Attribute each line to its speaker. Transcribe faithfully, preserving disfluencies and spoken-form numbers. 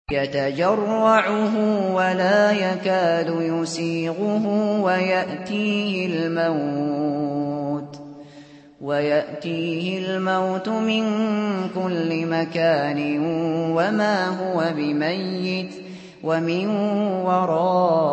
Speaker 1: يتجرعه ولا يكاد يسيغه ويأتيه الموت ويأتيه الموت من كل مكان وما هو بميت ومن وراء